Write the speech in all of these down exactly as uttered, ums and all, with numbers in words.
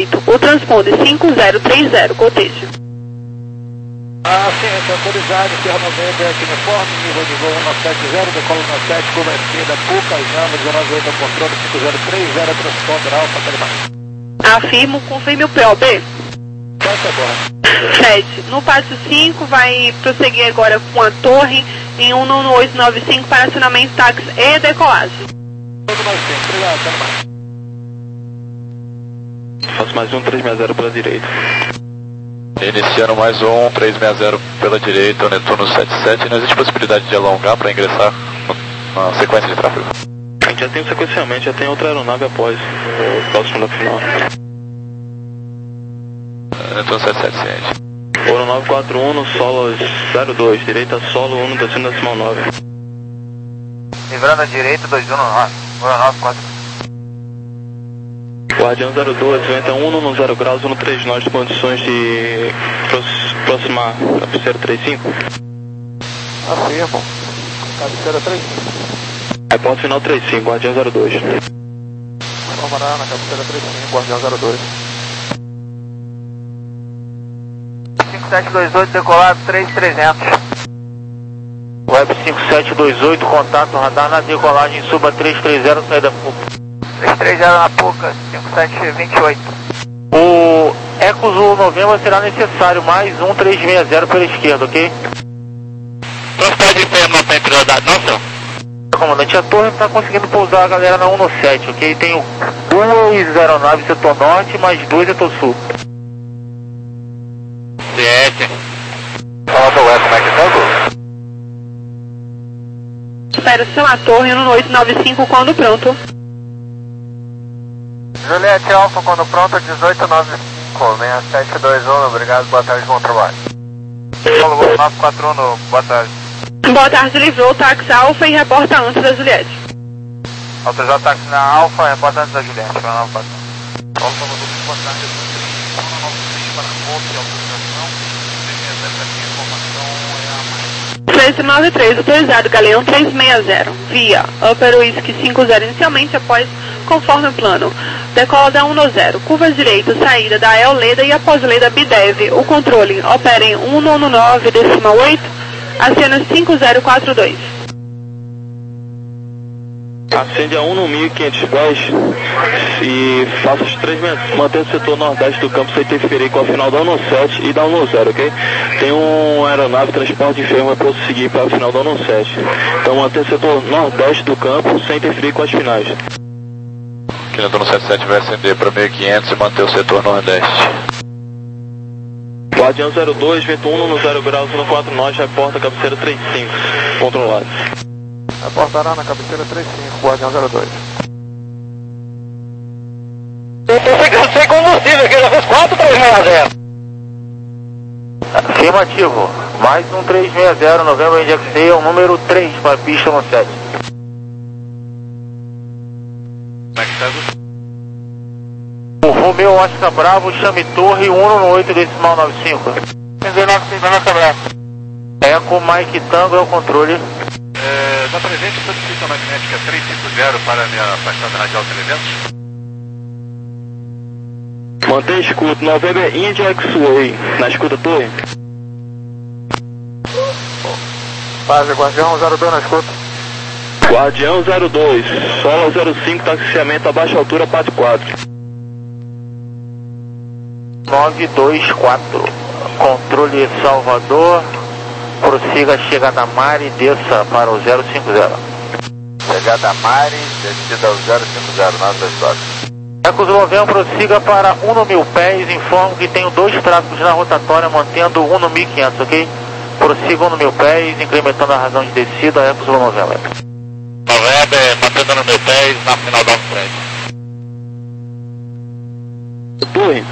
O transponder cinco zero três zero, cotejo. Ah, sim, está autorizado, Sierra noventa, aqui no forno, nível de voo um nove sete zero, decola nove sete, curva esquerda, Pucas, Nama, dezenove oito, controle cinco zero três zero, transponder alfa, Telemar. Afirmo, confirme o P O B. Passa agora. Fred, no passo cinco vai prosseguir agora com a torre em um nove oito nove cinco para acionamento táxi e decolagem. Todo nove cinco, obrigado, Telemar. Faço mais um três seis zero pela direita. Iniciando mais um três seis zero pela direita, Netuno sete sete. Não existe possibilidade de alongar para ingressar na sequência de tráfego? A gente já tem sequencialmente, já tem outra aeronave após o próximo da final. Netuno sete sete, ciente. Ouro nove quatro um no solo zero dois, direita solo um, descendo decimal nove. Livrando a direita, dois um nove, Ouro nove quatro. Guardião zero dois, venta um no zero graus, um três nós, condições de aproximar cabeceira três cinco. Afirmo. Cabeceira três cinco. Aí ponto final três cinco, Guardião zero dois. Formará na cabeceira três cinco, Guardião zero dois. cinco sete dois oito, decolado três trezentos. Web cinco sete dois oito, contato radar na decolagem, suba três três zero, saída Pucas. três três zero na Pucas, cinco sete dois oito. O Ecos Zulu Novembro será necessário mais um três seis zero pela esquerda, ok? Transporte de ferro não tem prioridade não, senhor? Comandante, a torre está conseguindo pousar a galera na um sete, ok? Tenho duas aeronaves setor norte, mais duas setor sul. Ciente. Fala do Web, como é que tá, Espero seu a torre no oito nove cinco quando pronto. Juliette Alfa, quando pronto, dezoito nove cinco, seis sete dois um, obrigado, boa tarde, bom trabalho. Paulo, nove quatro um, boa tarde. Boa tarde, livrou, táxi Alfa e reporta antes da Juliette. Autorizado táxi na Alfa, reporta antes da Juliette, nove quatro um. Alfa, boa tarde, nove seis para a ponte, autorização, três seis zero aqui, informação é a mais. três nove três, autorizado, Galeão três seis zero, via Upper Whisky cinco zero inicialmente, após conforme o plano. Decola da um zero, curva direita, saída da El Leda e após Leda Bidev. O controle opera em um nove nove decimal oito, acena cinco zero quatro dois. Acende a um no mil quinhentos e dez e faça os três metros. Mantenha o setor nordeste do campo sem interferir com a final da um sete e da um zero, ok? Tem um aeronave transporte de enfermo para prosseguir para a final da um sete. Então mantenha o setor nordeste do campo sem interferir com as finais. Aqui no sete sete vai acender para mil e quinhentos e manter o setor nordeste. Guardião zero dois, vento um no zero graus, no quatro nós, reporta cabeceira três cinco, controlado. Reportará na cabeceira três cinco, Guardião zero dois. Eu tô ficando sem combustível aqui, já fez quatro três seis zero. Afirmativo, mais um três seis zero, Novembro Indexei, o número três para a pista um sete. O Romeu Oscar Bravo, chame torre um nove oito decimal nove cinco. Eco Mike Tango é o controle. É, da presente, substituição magnética três cinco zero para a minha fachada radial trezentos. Mantenha escuta, November India X-Way, na escuta torre. Fase Guardião zero dois na escuta. Guardião zero dois, solo zero cinco, taxiamento a baixa altura, parte quatro. nove dois quatro, controle Salvador, prossiga a chegada Mari, desça para o zero cinco zero. Chegada Mari, descida ao zero cinco zero, nove dois quatro. Ecos Novembro, prossiga para um no mil pés, informo que tenho dois tráficos na rotatória, mantendo um no mil e quinhentos, ok? Prossiga um no mil pés, incrementando a razão de descida, Ecos Novembro. November, mantendo no mil pés, na final da frente. Torre.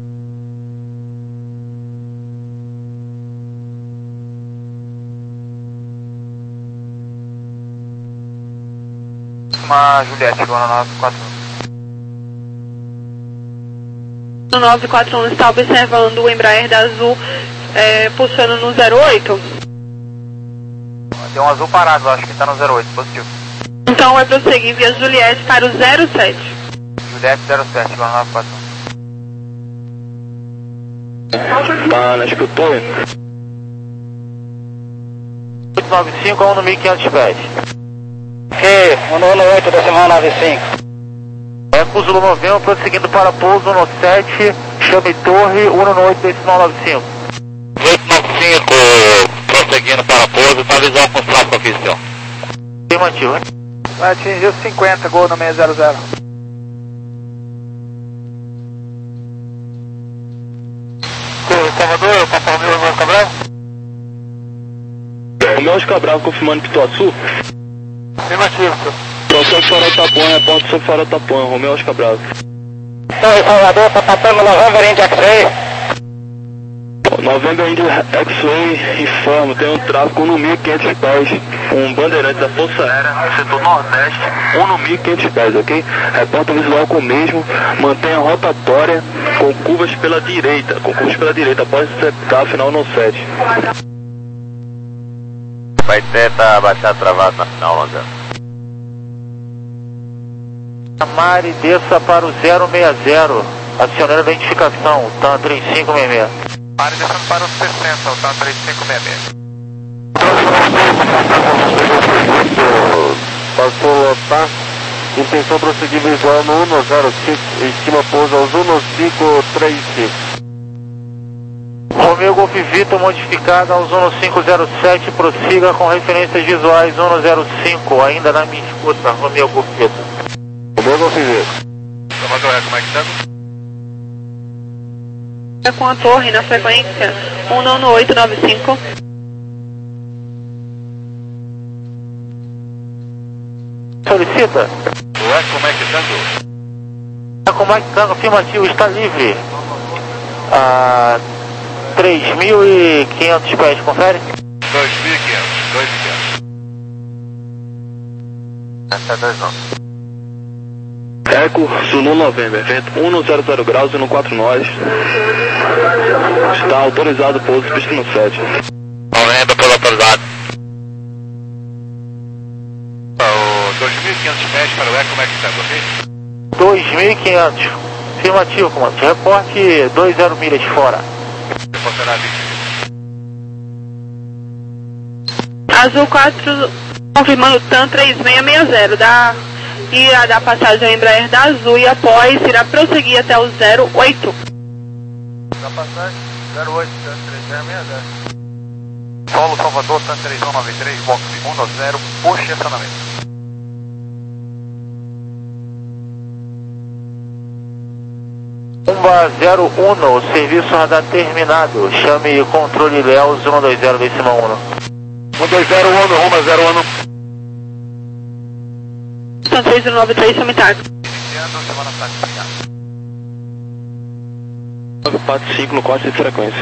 Uma Juliette, agora nove quatro um. O nove quatro um está observando o Embraer da Azul é, pulsando no zero oito. Tem um azul parado, acho que está no zero oito, positivo. Então vai prosseguir via Juliette para o zero sete. Juliette zero sete, agora nove quatro um. Tá na escutou? oito nove cinco a um no mil e quinhentos pés. Ok, um no oito, decimal nove cinco. Eco Zulu Novembro, prosseguindo para pouso no sete, chame torre, um no oito, decimal nove cinco. oito nove cinco, prosseguindo para pouso, tá visual com tráfego aqui, senhor. Afirmativo, hein? Vai atingir os cinquenta, gol no seis zero zero. Salvador, Papa Romeu, Romeu Cabral? Romeu Oscar Cabral confirmando Pituaçu. Afirmativo, senhor. Professor Farol Tapuã, repórter sobre Farol Tapuã, Romeu Oscar Cabral. Torre Salvador, Papapama, November Indy X-Ray. November Indy X-Ray, informa, tem um tráfego no mil e quinhentos pés, um bandeirante da Força Aérea, setor Nordeste, um no mil e quinhentos pés, ok? Reporta visual com o mesmo, mantenha a rotatória com curvas pela direita, com curvas pela direita, após setar final no sete. Vai tentar baixar travado na final, Londrina. Mari, desça para o zero seis zero, acionando a identificação, TAM três cinco seis seis. Mari descendo para o sessenta, o TAM três cinco seis seis. Passou lotar, intenção prosseguir visual no um zero cinco, estima pouso aos um cinco três cinco. Romeu Golf Vitor modificada aos um cinco zero sete, prossiga com referências visuais um zero cinco, ainda na minha escuta, Romeu Golf Vitor. Romeu Golf Vitor. Salvador, é como é que tá? É com a torre na frequência um nove oito nove cinco. Solicita. Ué, como é que tá? É com Mike Tango, afirmativo, está livre. A três mil e quinhentos pés, confere? dois mil e quinhentos, dois mil e quinhentos. Essa é dois não. Eco Zulu November, vento um no zero zero graus e no quatro nós. Está autorizado o pouso, pista no sete. Novembro pelo autorizado. dois mil e quinhentos pés para o Eco, como é que tá, ok? dois mil e quinhentos. Afirmativo, comandante. Reporte dois zero milhas fora. Reportará vinte. Azul quatro, confirmando TAM três seis seis zero, da, irá dar passagem ao Embraer da Azul e após irá prosseguir até o zero oito. Da passagem, zero oito, TAM três seis seis zero. Solo Salvador, TAM três um nove três, box um zero, puxa estacionamento. Umba zero um, serviço radar terminado. Chame controle Léo um dois zero decimal um. um dois zero um, Roma zero um. TAM três zero nove três, chame táxi. Iniciando, semana táxi. nove quatro cinco no corte de frequência.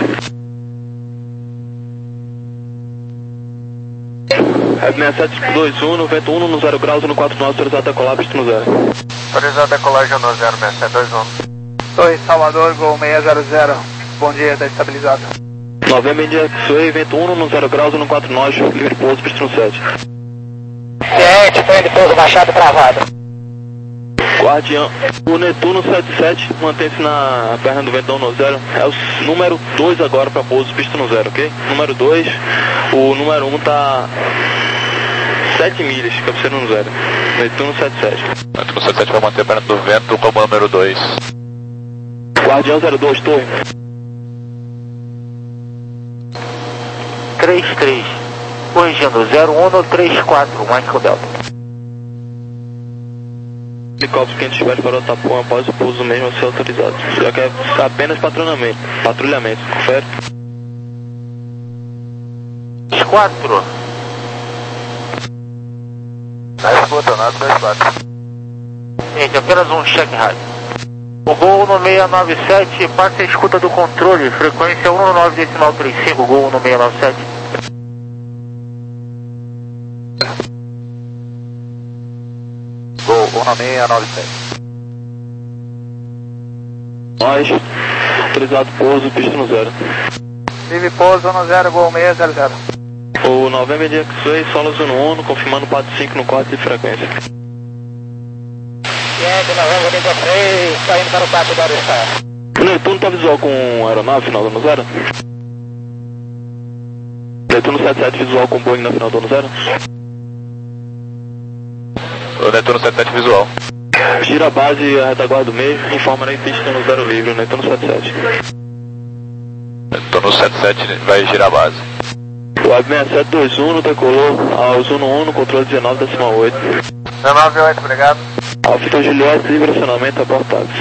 F seis sete dois um, no vento um no zero graus e no quatro nós, autorizado a decolar, pista no zero. Autorizado a decolagem no zero seis sete dois um. Torre Salvador, gol seis zero zero. Bom dia, está estabilizado. Novembro Indy X-Ray, vento um no zero graus e no quatro nós, livre pouso, pista no sete. Ciente, foi de pouso baixado travado. Guardião, o Netuno setenta e sete, mantém-se na perna do ventão no zero. É o número dois agora para pouso, pista no zero, ok? Número dois, o número um tá sete milhas, cabeceira no zero. Netuno setenta e sete. Netuno setenta e sete vai manter a perna do vento como número dois. Guardião zero dois, torre. três três. Corrigindo, zero um no três quatro, Michael Delta. Helicóptero quinhentos pés para o Tapuã após o pouso mesmo a ser autorizado. Já que é apenas patrulhamento. Patrulhamento, confere. quatro. Na escuta, nada dois quatro. Gente, apenas um check rádio. O Gol no seis nove sete, passe a escuta do controle, frequência um nove decimal trinta e cinco, Gol no seis nove sete. Gol um seis nove sete. Nós, autorizado pouso, pista no zero. Livre pouso um zero, gol seis zero zero. O November Indy X-Ray, solo zero um, confirmando quatro cinco no corte de frequência. Ciente, Novembro Indy X-Ray, saindo para o quatro zero sete. Netuno tá visual com aeronave final do ano zero? Netuno setenta e sete visual com Boeing na final do ano zero? O Netuno setenta e sete visual. Gira a base e a retaguarda do meio, informa na pista no zero livre, Netuno setenta e sete. Netuno setenta e sete vai girar a base. O A B seis sete dois um decolou ao Zuno um no controle dezenove decimal oito. dezenove oito, obrigado. Alfa Juliette, livre acionamento a porta táxi.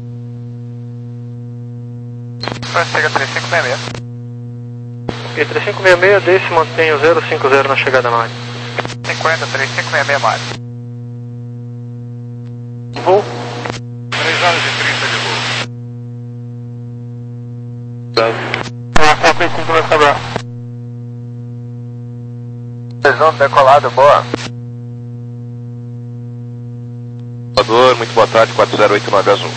Chega três cinco seis seis. E três cinco seis seis, desse mantém o zero cinco zero na chegada na área. cinquenta, três cinco seis seis mais. Voo. três horas e trinta de voo. Ah, quatro cinco vai sobrar. Precisão decolado, boa. Salvador, muito boa tarde, quatro zero oito nove azul.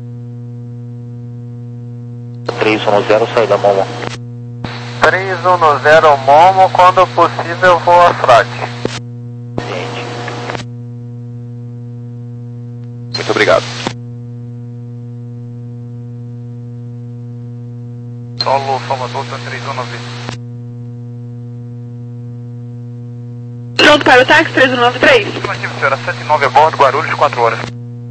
três um zero, saída Momo. três um zero Momo, quando possível vou a frate. Muito obrigado. Solo Salvador, três um nove. Pronto para o táxi três um nove três. Afirmativo, senhora, sete nove a bordo, Guarulhos, quatro horas.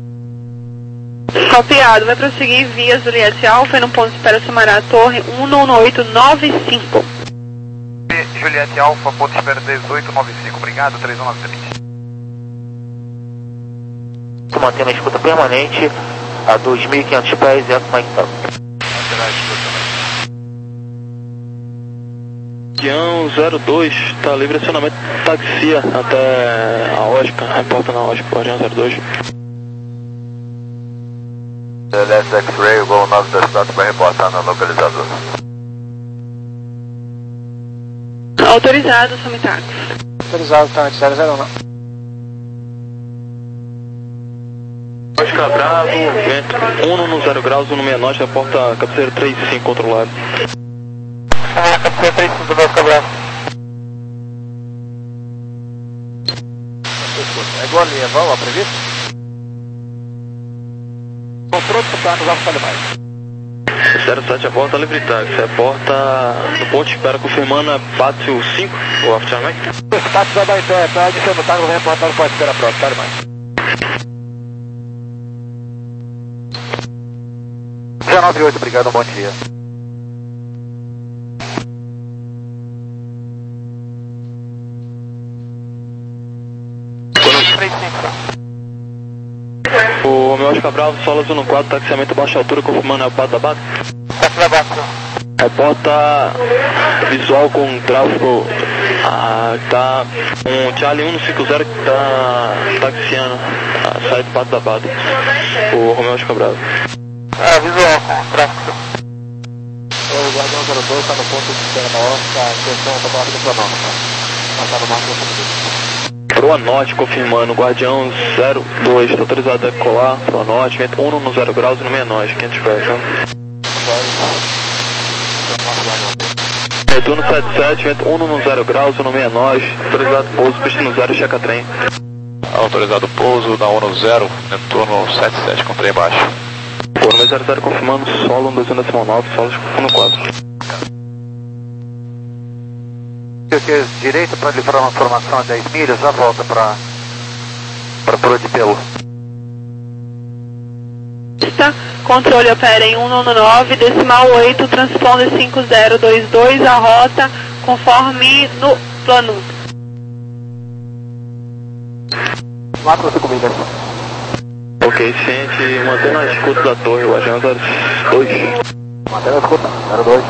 Copiado, vai prosseguir via Juliette Alfa e no ponto de espera Samará Torre um um oito nove cinco. Juliette Alfa, ponto de espera dezoito nove cinco, obrigado, três um nove três. Mantendo a escuta permanente a dois mil e quinhentos pés e Eco Mike Top. Guião zero dois, tá livre acionamento, taxia até a Oscar, reporta na Oscar, Guardião zero dois. Celeste X-Ray, o voo nove da cidade vai reportar no localizador. Autorizado, Somitax. Autorizado, tá, zero zero não. Oscar Bravo, vento um no zero graus, um no meia norte, reporta cabeceira três cinco controlado. Ah, cabeceira três cinco do Oscar Bravo. É igual ali, é voo, previsto? Estou pronto para nos Alfa demais. zero sete, a porta livre táxi, reporta no ponto de espera confirmando a Pátio cinco, o aftermarket. Esse táxi vai dar em pé, tá? De cima, tá? Vou reportar no ponto de espera pronto, tá demais. dezenove oito, obrigado, bom dia. três cinco. O meu Oscar Bravo, solo Zuno quatro, taxiamento baixa altura, confirmando a Pata da Bata. Táxi da base. Reporta visual com tráfego, ah, tá um Charlie um no cinco zero que tá taxiando, ah, sai do Pato da Bata, o Romeo Oscar Bravo. Ah, visual com tráfego. O Guardião zero dois está no ponto de espera da Oscar, atenção, está barra do cronômetro. Passar no máximo do Proa Norte confirmando, Guardião zero dois, está autorizado a decolar, Proa Norte, vento um no zero graus e no meia norte, quinhentos pés, né? Netuno setenta e sete, vento um no zero graus e no meia norte, autorizado pouso, pista no zero, checa trem. Autorizado pouso da um no zero, Netuno setenta e sete com trem baixo. Por no zero zero confirmando, solo dois um decimal nove, solo no quatro. que direito para livrar uma formação a dez milhas, já volta para para Proa de Pelo. Está, controle opera em um nove decimal oito, transponder cinco zero dois dois, a rota conforme no plano. Marca você comigo. Ok, ciente, mantendo a escuta da torre, o Guardião zero dois. Mantendo a escuta, zero dois.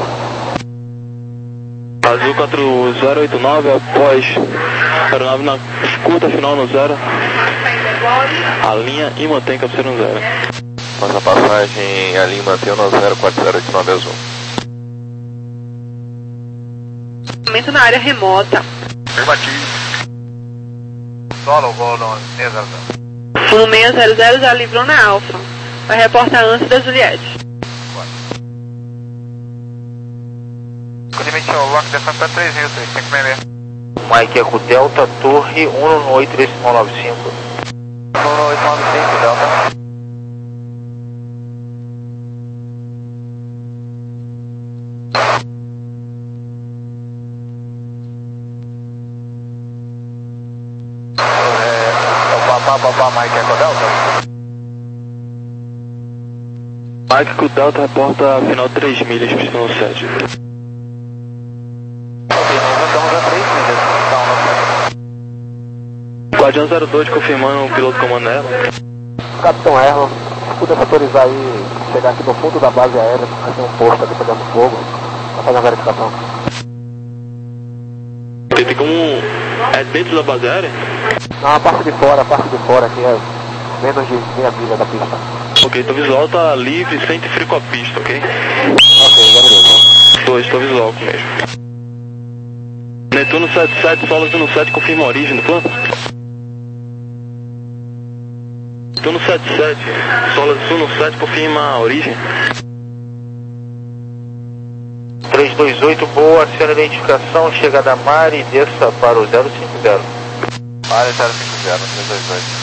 Azul quatro zero oito nove, após aeronave na escuta final no zero, a linha e mantém cabeceira no zero. Mas a passagem a linha mantém no zero quatro zero oito nove azul. Momento na área remota. Afirmativo. Solo, voo no seis zero zero. No seis zero zero já livrou na Alfa. Vai reportar antes da Juliette. Limite ao lock de Santa três mil, três cinco seis seis. Mike Eco Delta, Torre um oito três nove cinco. um oito nove cinco, Delta. Papapá, Mike Eco Delta. Mike Eco Delta reporta final três milhas, pistão sete. Ok, nós estamos a três milhas, pistão sete. Guardião zero dois confirmando o piloto comando Erlon. Capitão Erlon, se pudesse autorizar aí, chegar aqui no fundo da base aérea, porque tem um posto ali pegando fogo, pra fazer a verificação. Tem, tem como... é dentro da base aérea? Não, a parte de fora, a parte de fora aqui é menos de meia milha da pista. Ok, então visual tá livre, sem interferir com a pista, ok? Ok, beleza. Estou, estou visual mesmo. Netuno setenta e sete, Solas no sete, confirma a origem do plano. Netuno setenta e sete, Solas no sete, confirma a origem. três dois oito, boa, aciona a identificação, chega da Mari e desça para o zero cinco zero. Mari zero cinco zero, três dois oito.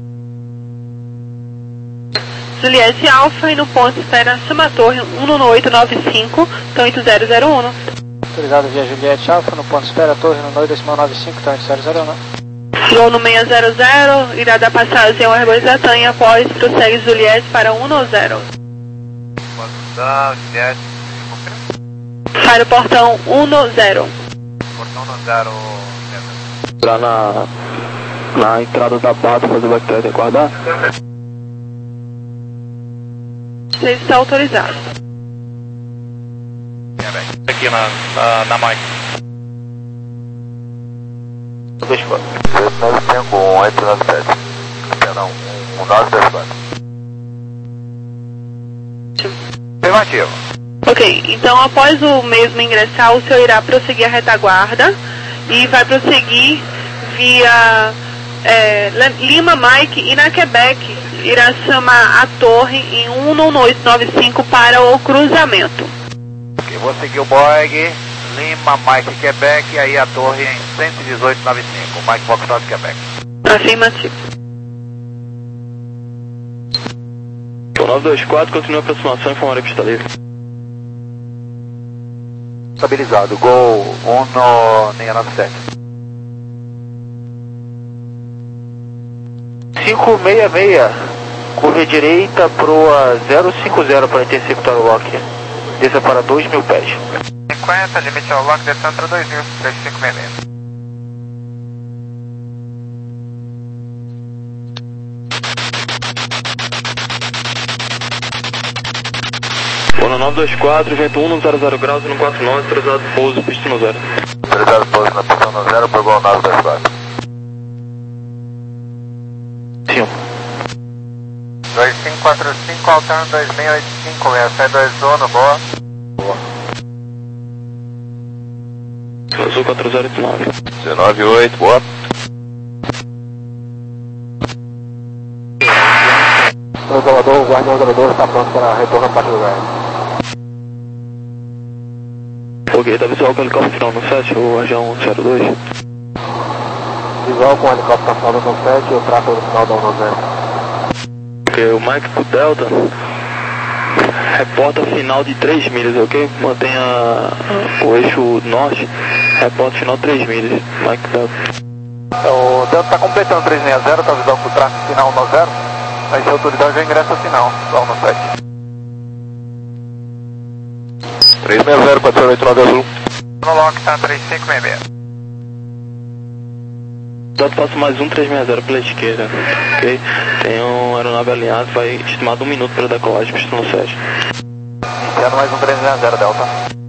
Juliette Alfa e no ponto espera Chama Torre um nove oito nove cinco, então oito zero zero um. Autorizado via Juliette Alfa, no ponto espera Torre no oito decimal nove cinco, então oito zero zero um. Flow no seis zero zero, irá dar passagem ao Airbus Latam e após prossegue Juliette para um nove zero. Portão, Juliette, Para o portão um nove zero. portão no zero. Entrar na... na entrada da base, fazer o backtrack e aguardar. Você está autorizado. Aqui na, na, na Mike. dois quatro. nove cinco um oito nove sete. Perdão, um nove dois quatro. Afirmativo. Ok, então após o mesmo ingressar, o senhor irá prosseguir a retaguarda e vai prosseguir via é, Lima, Mike e na Quebec irá chamar a torre em um nove oito nove cinco para o cruzamento. Ok, vou seguir o Boeing, Lima, Mike, Quebec, e aí a torre em cento e dezoito nove cinco, Mike Foxtrot, Quebec. Afirmativo. O nove dois quatro, continua a aproximação e informar a pista livre. Estabilizado, Gol um seis nove sete. cinco seis seis, curva direita pro zero cinco zero para interceptar o lock. Desça para dois mil pés. cinquenta, limite ao lock, descendo para dois mil, três cinco seis seis. Fono nove dois quatro, vento um no zero zero graus e no quatro nove, autorizado pouso, pista no zero. Autorizado pouso na pista no zero, por Gol nove dois quatro. cinco. dois cinco quatro cinco, alterno dois seis oito cinco, seis dois um, boa. Boa. Azul quatro zero oito nove. dezenove oito, boa. Controlador, o Guardião zero dois está pronto para retorno a partir do lugar. Ok, tá visual com o helicóptero final no sete, o Guardião zero dois. Visual com o helicóptero final no sete e o trato no final da um nove zero. Ok, o Mike pro Delta reporta final de três milhas, ok? Mantenha o eixo norte, reporta final três milhas, Mike Delta. O Delta está completando três seis zero, está visual com o trato final um nove zero. Aí se a autoridade já ingressa ao final, lá no sete. três seis zero, quatro zero oito nove azul. No lock tá três cinco seis seis. Delta passa mais um três seis zero pela esquerda, ok? Tem um aeronave alinhado, vai estimado um minuto para decolagem, pista no sete. Iniciando mais um três seis zero, Delta.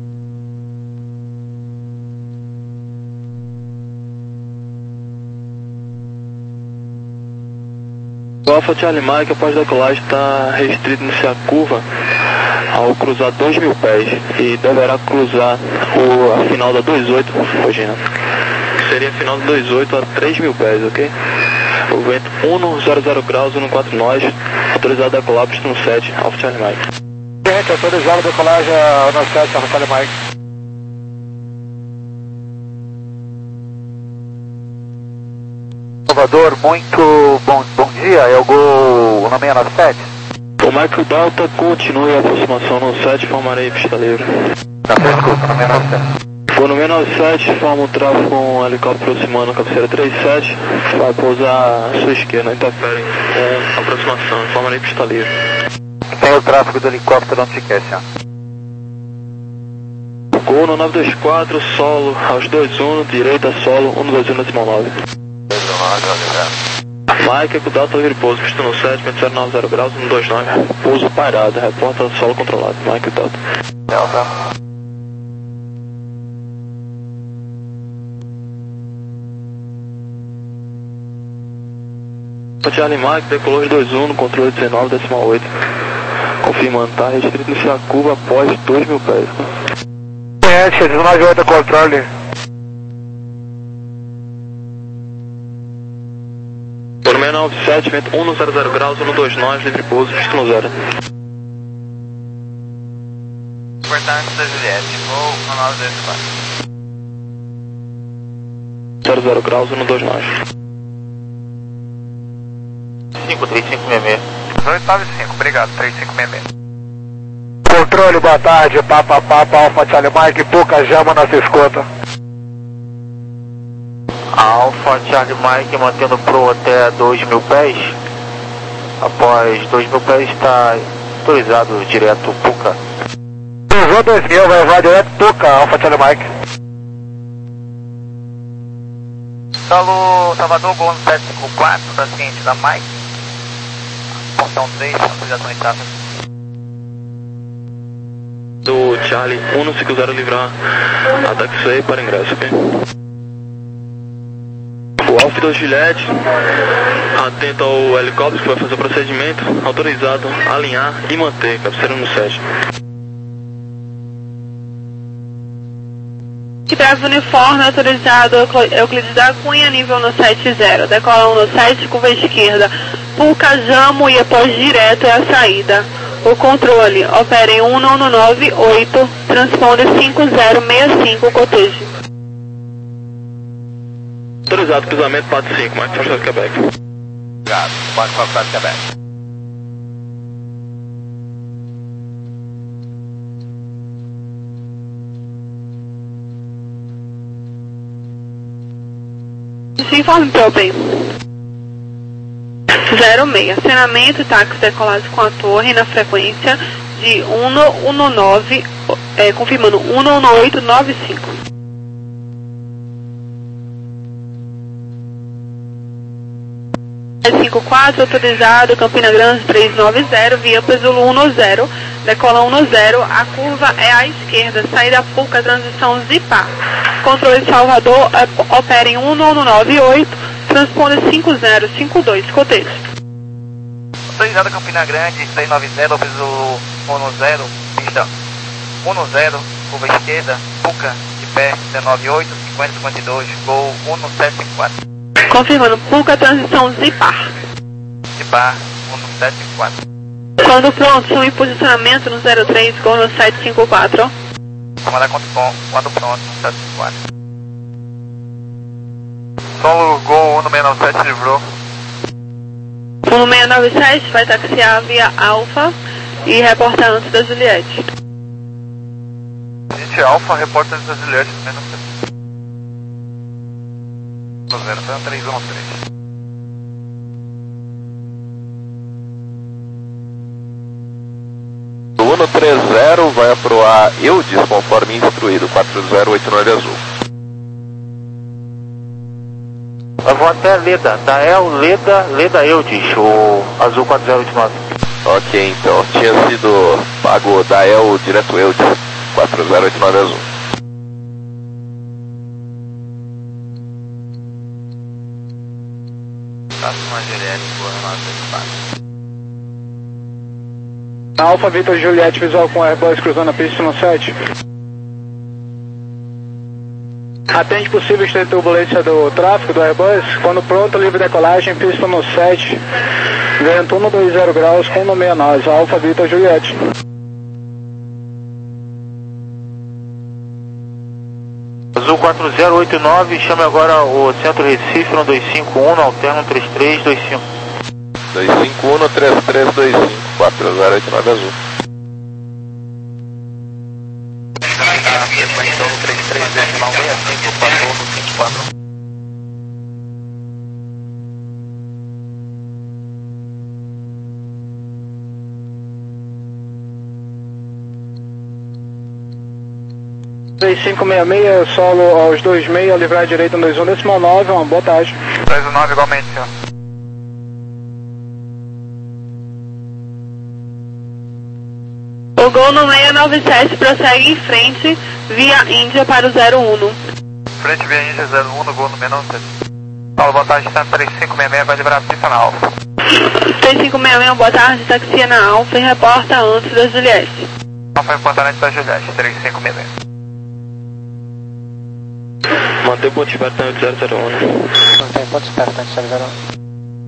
O Alpha Charlie Mike, após decolagem, está restrito nessa curva ao cruzar dois mil pés e deverá cruzar o, a final da dois oito, Regina. Seria a final da dois oito a três mil pés, ok? O vento um no zero zero graus e no quatro nós, autorizado a decolar, pista no sete, Alpha Charlie Mike. Gente, autorizado a decolagem no sete, Alpha Charlie Mike. Salvador, muito bom, bom dia, é o Gol no seis nove sete. O Mike Delta continue a aproximação no sete, formarei pista livre. Tá fresco, no seis nove sete. Vou no seis nove sete, forma o tráfego com um helicóptero aproximando a cabeceira trinta e sete, vai pousar à sua esquerda, interfere com aproximação, de forma nem pista livre. Tem o tráfego do helicóptero onde se quer, senhor. Gol no nove dois quatro, solo aos dois um, direita solo, um dois um decimal nove. Mike, com data livre pouso, pista no sete, vento zero nove zero graus, um dois nove, pouso parado, reporta solo controlado. Mike, data. Delta. Charlie Mike, decolou de dois um no controle dezenove decimal oito. Confirmando, tá restrito no Chacuba após dois mil pés. É, dezenove oito controle. Por seis nove sete, vento um zero zero graus, um dois nove, livre pouso, pista no zero. Importante da Juliette, voo no nove dois quatro. zero zero graus, um dois nove. cinco três cinco seis seis. oito nove cinco, obrigado, três cinco seis seis. Controle, boa tarde, Papa Papa, Alfa Charlie Mike, pouca jama, nossa escuta. Alfa Charlie Mike, mantendo pro até dois mil pés. Após dois mil pés está autorizado direto Puca. Usou dois mil, vai voar direto Puca, Alfa Charlie Mike. Salo Salvador, Gol sete cinco quatro, para ciente da Mike. Portão três, autorização em tráfego. Do Charlie um cinco zero livrar a taxiway para ingresso, ok? O Alfa da Juliette, atento ao helicóptero que vai fazer o procedimento, autorizado alinhar e manter, cabeceira no sete. Que traz o uniforme autorizado Euclides da Cunha, nível no sete zero. Decola um no sete, curva esquerda. Puca, Jamo e após direto é a saída. O controle, opera em um no nove oito, transponder cinco zero seis cinco, cotejo. Autorizado, cruzamento quatro cinco, Mike Foxtrot Quebec. Obrigado, Mike Foxtrot Quebec. Se informe para o bem. zero seis, acionamento, táxi decolado com a torre na frequência de um no nove, é, confirmando um no oito nove cinco. cinco quatro, autorizado, Campina Grande três nove zero, via Pesulo um no zero, decola um no zero, a curva é à esquerda, saída Puca, transição Zipar. Controle de Salvador, é, opera em um no nove oito, transponder cinco zero cinco dois, cotejo. Autorizado Campina Grande três nove zero, Pesulo um no zero, pista um no zero, curva esquerda, Puca, de pé, dezenove oito, cinquenta cinquenta e dois, Gol um no sete cinco quatro. Confirmando, Puca, transição Zipar. Zipar, um no sete cinco quatro. Quando pronto, chame em posicionamento no zero três, Gol no sete cinco quatro. Comandar quando pronto, no sete cinco quatro. Solo Gol um no seis nove sete, livrou. um no seis nove sete vai taxiar via Alfa e reportar antes da Juliette. Gente, Alfa, reporta antes da Juliette, no seis nove sete. zero, foi um três um três. O Uno três zero vai aproar Eudes conforme instruído, quatro zero oito nove azul. Eu vou até Leda, da El Leda, Leda Eudes, o azul quatro zero oito nove. Ok, então tinha sido pago da El direto Eudes, quatro zero oito nove azul. Próxima Juliette, boa nove Alfa Vitor Juliette, visual com Airbus cruzando a pista no sete. Atende possível de turbulência do tráfego do Airbus. Quando pronto, livre decolagem, pista no sete. Vento um dois zero graus com no seis nove. Alfa Vitor Juliette. Azul quatro zero oito nove, chame agora o Centro Recife no dois cinco um, alterno três três dois cinco. dois cinco um, três três dois cinco, quatro zero oito nove azul. Tá, sequência no três três decimal sessenta e cinco, quatro um cinco quatro. três cinco seis seis, solo aos dois seis, livrar à direita dois um decimal nove, uma boa tarde. dois um nove igualmente, senhor. O Gol no seis nove sete prossegue em frente via Índia para o zero um. Frente via Índia zero um, Gol no seis nove sete. Paulo, boa tarde, está três cinco seis seis, vai liberar a pista na Alfa. três cinco seis seis, boa tarde, taxia na Alfa e reporta antes da Juliette. Alfa reporta antes da Juliette, três cinco seis seis. Mantém ponto esperto no zero zero um, né? Mantém ponto esperto no zero zero um.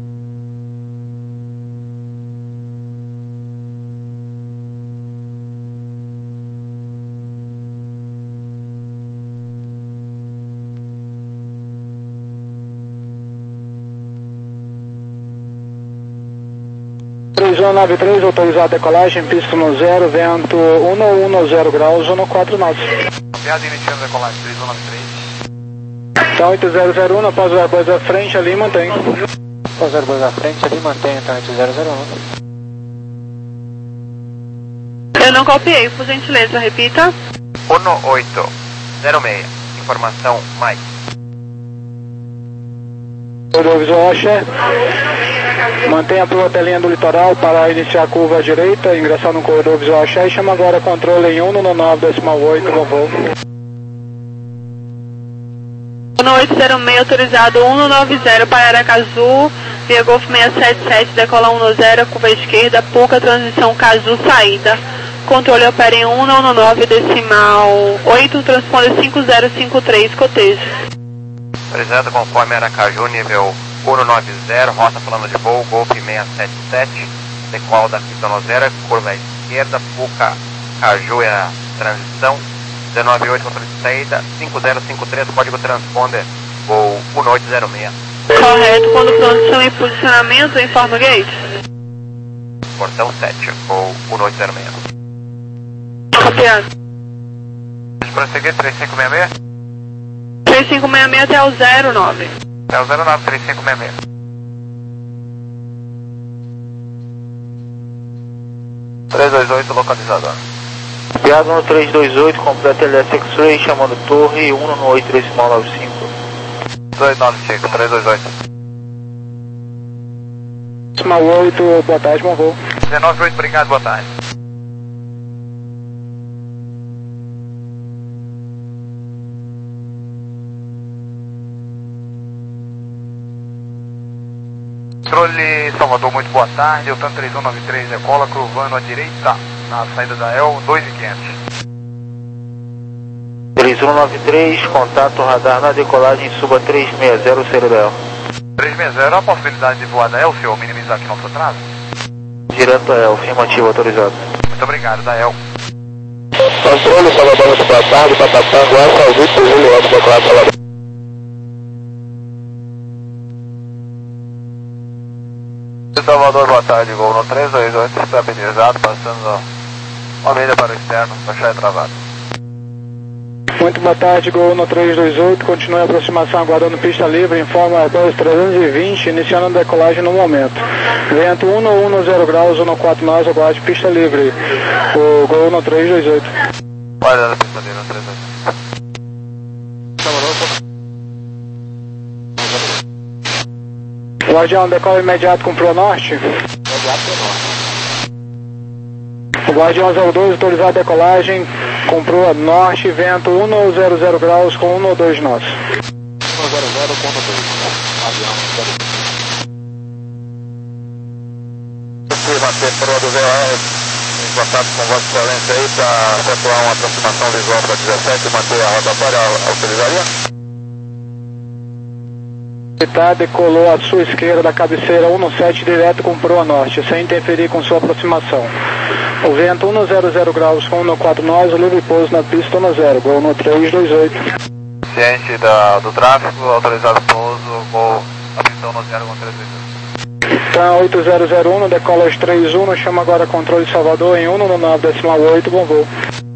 três um nove três, autorizado a decolagem, pista no zero, vento um um zero graus, um quatro nove. Viado iniciando a decolagem, três um nove três. Então oito zero zero um, após o Airbus à frente ali, mantém. Após o Airbus à frente ali, mantém, então oito zero zero um. Eu não copiei, por gentileza, repita. um oito zero seis, informação, Mike. Corredor visual Axé. Mantenha a pronta linha do litoral para iniciar a curva à direita, ingressar no corredor visual Axé e chama agora controle em um nove decimal oito, voo. um oito zero seis, autorizado um nove zero para Aracaju, via Golf seis sete sete, decola um zero, curva esquerda, Puca, transição Caju, saída. Controle opera em um nove decimal oito, transponder cinco zero cinco três, cotejo. Apresenta conforme Aracaju, nível um nove zero, rota plano de voo, Golf seis sete sete, decola da pista no zero, curva esquerda, Puca, Caju é a transição. dezenove oito, controle de saída, cinco zero cinco três, código transponder, voo um oito zero seis. Correto, quando produção e posicionamento, informa o gate. Portão sete, voo um oito zero seis. Copiado. Pode prosseguir, três cinco seis seis? três cinco seis seis até o zero nove. É o zero nove, três cinco seis seis. três dois oito, localizador. Viado no três dois oito, completa L S X-Ray, chamando torre um no oito decimal nove cinco. dois nove cinco, três dois oito. Decimal oito, boa tarde, bom voo. dezenove oito, obrigado, boa tarde. Controle Salvador, muito boa tarde. Eutan três um nove três, decola, cruzando à direita, na saída da E L, dois mil e quinhentos. três um nove três, contato radar na decolagem, suba três seis zero, saída da E L. três seis zero, há a possibilidade de voar da E L, senhor, minimizar aqui nosso atraso? Direto da E L, afirmativo, autorizado. Muito obrigado, da E L. Controle Salvador, muito boa tarde, Patatá, Guarda, Augusto, Juliano, decolado Salvador. Salvador, boa tarde, Gol no três dois oito, estabilizado, passando uma milha para o externo, baixar e travado. Muito boa tarde, Gol no três dois oito, continue a aproximação aguardando pista livre, informa Airbus trezentos e vinte, iniciando a decolagem no momento. Vento um um zero graus, um quatro nove, aguarde pista livre. O Gol no três dois oito. Olha a pista livre no três dois oito. Guardião, decola imediato com Pro Norte. Imediato Pro Norte. O Guardião zero dois, autorizado a decolagem com Pro Norte, vento um zero zero graus com um dois nós. um zero zero com um dois, avião zero dois. Se manter Pro do V O R em contato com Vossa Excelência aí para efetuar uma aproximação visual para dezessete e manter a rotatória, autorizaria? Tá, decolou à sua esquerda da cabeceira um sete direto com Pro Norte, sem interferir com sua aproximação. O vento um zero zero graus com um quatro nós, o livre pouso na pista um zero, Gol no três dois oito. Ciente da, do tráfego, autorizado pouso, Gol, a pista um zero com três dois oito. Tá, oito zero zero um, decola às três um, chama agora controle Salvador em um nove decimal oito, bom voo.